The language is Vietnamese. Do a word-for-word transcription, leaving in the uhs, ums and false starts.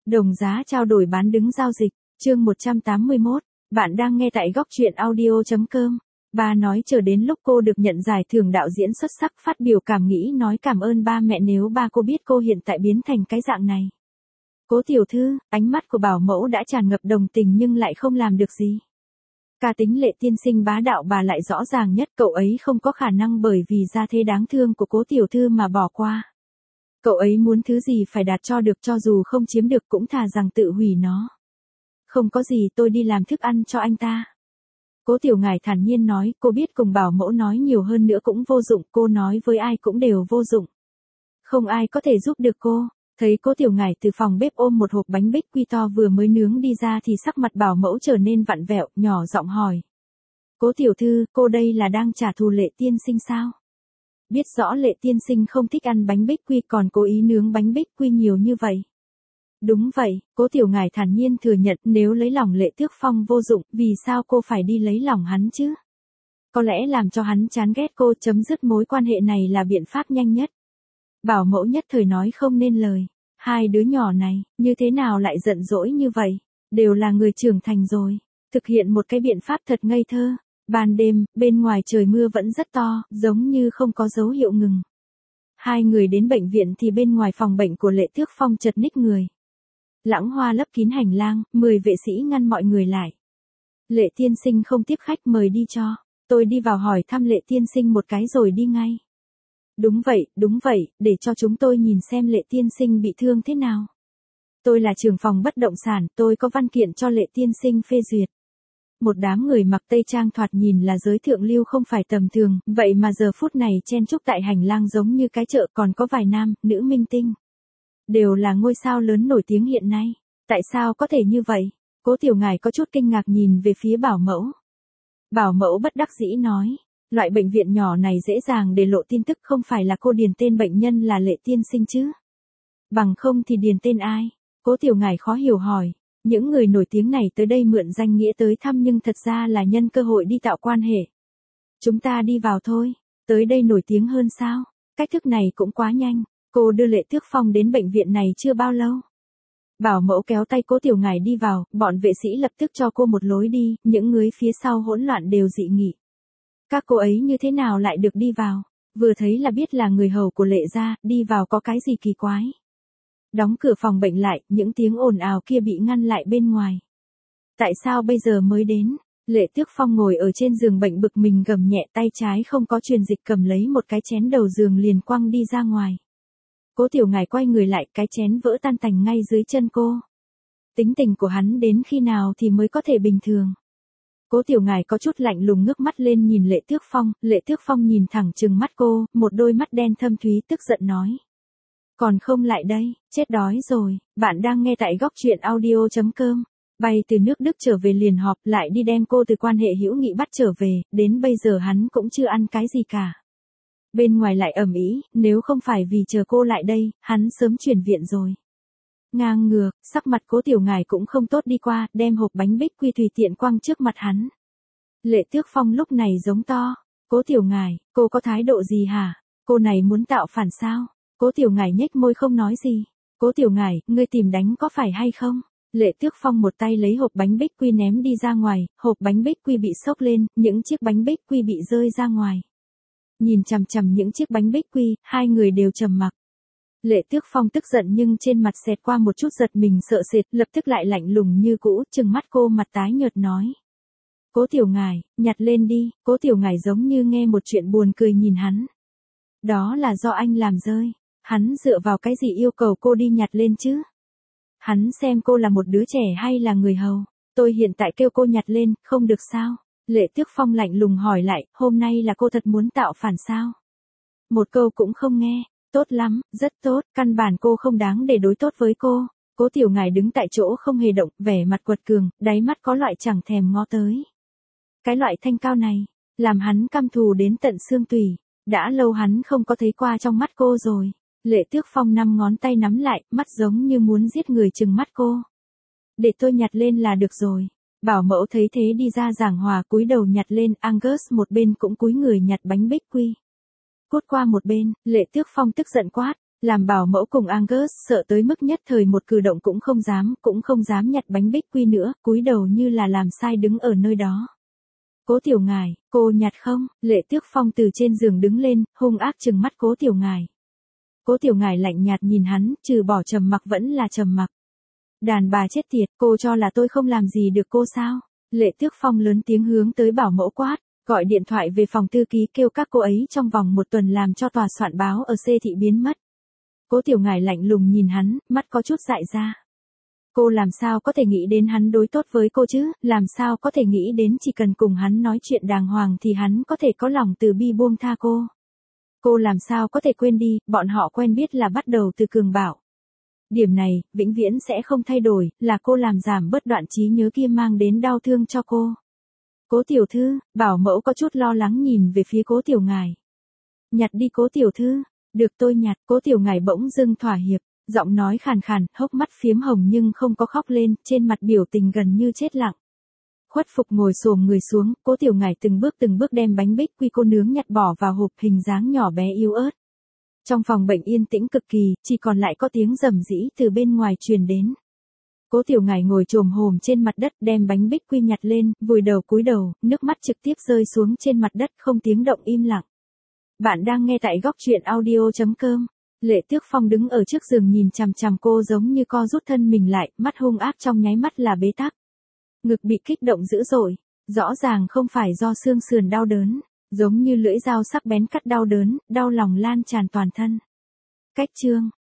Đồng giá trao đổi bán đứng giao dịch, chương một trăm tám mươi mốt, bạn đang nghe tại góc truyện audio chấm com. Ba nói chờ đến lúc cô được nhận giải thưởng đạo diễn xuất sắc phát biểu cảm nghĩ nói cảm ơn ba mẹ nếu ba cô biết cô hiện tại biến thành cái dạng này. Cố tiểu thư, ánh mắt của bảo mẫu đã tràn ngập đồng tình nhưng lại không làm được gì. Cá tính Lệ tiên sinh bá đạo bà lại rõ ràng nhất, cậu ấy không có khả năng bởi vì gia thế đáng thương của cố tiểu thư mà bỏ qua. Cậu ấy muốn thứ gì phải đạt cho được, cho dù không chiếm được cũng thà rằng tự hủy nó. Không có gì, tôi đi làm thức ăn cho anh ta. Cố tiểu ngải thản nhiên nói, cô biết cùng bảo mẫu nói nhiều hơn nữa cũng vô dụng, cô nói với ai cũng đều vô dụng. Không ai có thể giúp được cô. Thấy cố tiểu ngải từ phòng bếp ôm một hộp bánh bích quy to vừa mới nướng đi ra thì sắc mặt bảo mẫu trở nên vặn vẹo, nhỏ giọng hỏi. Cố tiểu thư, cô đây là đang trả thù Lệ tiên sinh sao? Biết rõ Lệ tiên sinh không thích ăn bánh bích quy còn cố ý nướng bánh bích quy nhiều như vậy. Đúng vậy, cố tiểu ngải thản nhiên thừa nhận, nếu lấy lòng Lệ Tước Phong vô dụng, vì sao cô phải đi lấy lòng hắn chứ? Có lẽ làm cho hắn chán ghét cô, chấm dứt mối quan hệ này là biện pháp nhanh nhất. Bảo mẫu nhất thời nói không nên lời. Hai đứa nhỏ này, như thế nào lại giận dỗi như vậy? Đều là người trưởng thành rồi. Thực hiện một cái biện pháp thật ngây thơ. Ban đêm, bên ngoài trời mưa vẫn rất to, giống như không có dấu hiệu ngừng. Hai người đến bệnh viện thì bên ngoài phòng bệnh của Lệ Tước Phong chật ních người. Lãng hoa lấp kín hành lang, mười vệ sĩ ngăn mọi người lại. Lệ tiên sinh không tiếp khách mời đi cho. Tôi đi vào hỏi thăm Lệ tiên sinh một cái rồi đi ngay. Đúng vậy, đúng vậy, để cho chúng tôi nhìn xem Lệ tiên sinh bị thương thế nào. Tôi là trưởng phòng bất động sản, tôi có văn kiện cho Lệ tiên sinh phê duyệt. Một đám người mặc tây trang thoạt nhìn là giới thượng lưu không phải tầm thường, vậy mà giờ phút này chen chúc tại hành lang giống như cái chợ, còn có vài nam, nữ minh tinh. Đều là ngôi sao lớn nổi tiếng hiện nay. Tại sao có thể như vậy? Cố tiểu ngải có chút kinh ngạc nhìn về phía bảo mẫu. Bảo mẫu bất đắc dĩ nói. Loại bệnh viện nhỏ này dễ dàng để lộ tin tức, không phải là cô điền tên bệnh nhân là Lệ tiên sinh chứ? Bằng không thì điền tên ai? Cố tiểu ngải khó hiểu hỏi. Những người nổi tiếng này tới đây mượn danh nghĩa tới thăm nhưng thật ra là nhân cơ hội đi tạo quan hệ. Chúng ta đi vào thôi. Tới đây nổi tiếng hơn sao? Cách thức này cũng quá nhanh. Cô đưa Lệ Tước Phong đến bệnh viện này chưa bao lâu. Bảo mẫu kéo tay cố tiểu ngải đi vào, bọn vệ sĩ lập tức cho cô một lối đi, những người phía sau hỗn loạn đều dị nghị. Các cô ấy như thế nào lại được đi vào? Vừa thấy là biết là người hầu của Lệ gia, đi vào có cái gì kỳ quái? Đóng cửa phòng bệnh lại, những tiếng ồn ào kia bị ngăn lại bên ngoài. Tại sao bây giờ mới đến? Lệ Tước Phong ngồi ở trên giường bệnh bực mình gầm nhẹ, tay trái không có truyền dịch cầm lấy một cái chén đầu giường liền quăng đi ra ngoài. Cố tiểu ngải quay người lại, cái chén vỡ tan tành ngay dưới chân cô. Tính tình của hắn đến khi nào thì mới có thể bình thường? Cố tiểu ngải có chút lạnh lùng ngước mắt lên nhìn Lệ Tước Phong, Lệ Tước Phong nhìn thẳng trừng mắt cô, một đôi mắt đen thâm thúy tức giận nói. Còn không lại đây, chết đói rồi, bạn đang nghe tại góc truyện audio chấm com. Bay từ nước Đức trở về liền họp lại đi đem cô từ quan hệ hữu nghị bắt trở về, đến bây giờ hắn cũng chưa ăn cái gì cả. Bên ngoài lại ầm ĩ, nếu không phải vì chờ cô lại đây, hắn sớm chuyển viện rồi. Ngang ngược, sắc mặt cố tiểu ngải cũng không tốt đi qua, đem hộp bánh bích quy tùy tiện quăng trước mặt hắn. Lệ Tước Phong lúc này giống to. Cố tiểu ngải, cô có thái độ gì hả? Cô này muốn tạo phản sao? Cố tiểu ngải nhếch môi không nói gì. Cố tiểu ngải, ngươi tìm đánh có phải hay không? Lệ Tước Phong một tay lấy hộp bánh bích quy ném đi ra ngoài, hộp bánh bích quy bị xốc lên, những chiếc bánh bích quy bị rơi ra ngoài. Nhìn chằm chằm những chiếc bánh bích quy, hai người đều trầm mặc. Lệ Tước Phong tức giận nhưng trên mặt xẹt qua một chút giật mình sợ sệt, lập tức lại lạnh lùng như cũ, trừng mắt cô mặt tái nhợt nói. Cố tiểu ngải, nhặt lên đi, cố tiểu ngải giống như nghe một chuyện buồn cười nhìn hắn. Đó là do anh làm rơi, hắn dựa vào cái gì yêu cầu cô đi nhặt lên chứ? Hắn xem cô là một đứa trẻ hay là người hầu? Tôi hiện tại kêu cô nhặt lên, không được sao? Lệ Tước Phong lạnh lùng hỏi lại, hôm nay là cô thật muốn tạo phản sao? Một câu cũng không nghe. Tốt lắm, rất tốt, căn bản cô không đáng để đối tốt với cô. Cố tiểu ngải đứng tại chỗ không hề động, vẻ mặt quật cường, đáy mắt có loại chẳng thèm ngó tới. Cái loại thanh cao này, làm hắn căm thù đến tận xương tủy. Đã lâu hắn không có thấy qua trong mắt cô rồi. Lệ Tước Phong năm ngón tay nắm lại, mắt giống như muốn giết người trừng mắt cô. Để tôi nhặt lên là được rồi. Bảo mẫu thấy thế đi ra giảng hòa cúi đầu nhặt lên, Angus một bên cũng cúi người nhặt bánh bích quy. Cút qua một bên, Lệ Tước Phong tức giận quát, Làm bảo mẫu cùng Angus sợ tới mức nhất thời một cử động cũng không dám, cũng không dám nhặt bánh bích quy nữa, cúi đầu như là làm sai đứng ở nơi đó. Cố Tiểu Ngải, cô nhặt không? Lệ Tước Phong từ trên giường đứng lên, hung ác trừng mắt Cố Tiểu Ngải. Cố Tiểu Ngải lạnh nhạt nhìn hắn, trừ bỏ trầm mặc vẫn là trầm mặc. Đàn bà chết tiệt, cô cho là tôi không làm gì được cô sao? Lệ Tước Phong lớn tiếng hướng tới bảo mẫu quát, gọi điện thoại về phòng thư ký kêu các cô ấy trong vòng một tuần làm cho tòa soạn báo ở C thị biến mất. Cố Tiểu Ngải lạnh lùng nhìn hắn, mắt có chút dại ra. Cô làm sao có thể nghĩ đến hắn đối tốt với cô chứ, làm sao có thể nghĩ đến chỉ cần cùng hắn nói chuyện đàng hoàng thì hắn có thể có lòng từ bi buông tha cô. Cô làm sao có thể quên đi, bọn họ quen biết là bắt đầu từ Cường Bảo. Điểm này, vĩnh viễn sẽ không thay đổi, là cô làm giảm bớt đoạn trí nhớ kia mang đến đau thương cho cô. Cố tiểu thư, bảo mẫu có chút lo lắng nhìn về phía Cố Tiểu Ngải. Nhặt đi Cố tiểu thư, được tôi nhặt. Cố Tiểu Ngải bỗng dưng thỏa hiệp, giọng nói khàn khàn, hốc mắt phiếm hồng nhưng không có khóc lên, trên mặt biểu tình gần như chết lặng. Khuất phục ngồi xổm người xuống, Cố Tiểu Ngải từng bước từng bước đem bánh bích quy cô nướng nhặt bỏ vào hộp hình dáng nhỏ bé yếu ớt. Trong phòng bệnh yên tĩnh cực kỳ, chỉ còn lại có tiếng rầm rĩ từ bên ngoài truyền đến. Cố Tiểu Ngải ngồi chồm hổm trên mặt đất đem bánh bích quy nhặt lên, vùi đầu cúi đầu, nước mắt trực tiếp rơi xuống trên mặt đất không tiếng động im lặng. Bạn đang nghe tại góc truyện audio chấm com. Lệ Tước Phong đứng ở trước giường nhìn chằm chằm cô giống như co rút thân mình lại, mắt hung ác trong nháy mắt là bế tắc. Ngực bị kích động dữ dội, rõ ràng không phải do xương sườn đau đớn, giống như lưỡi dao sắc bén cắt đau đớn, đau lòng lan tràn toàn thân. Cách chương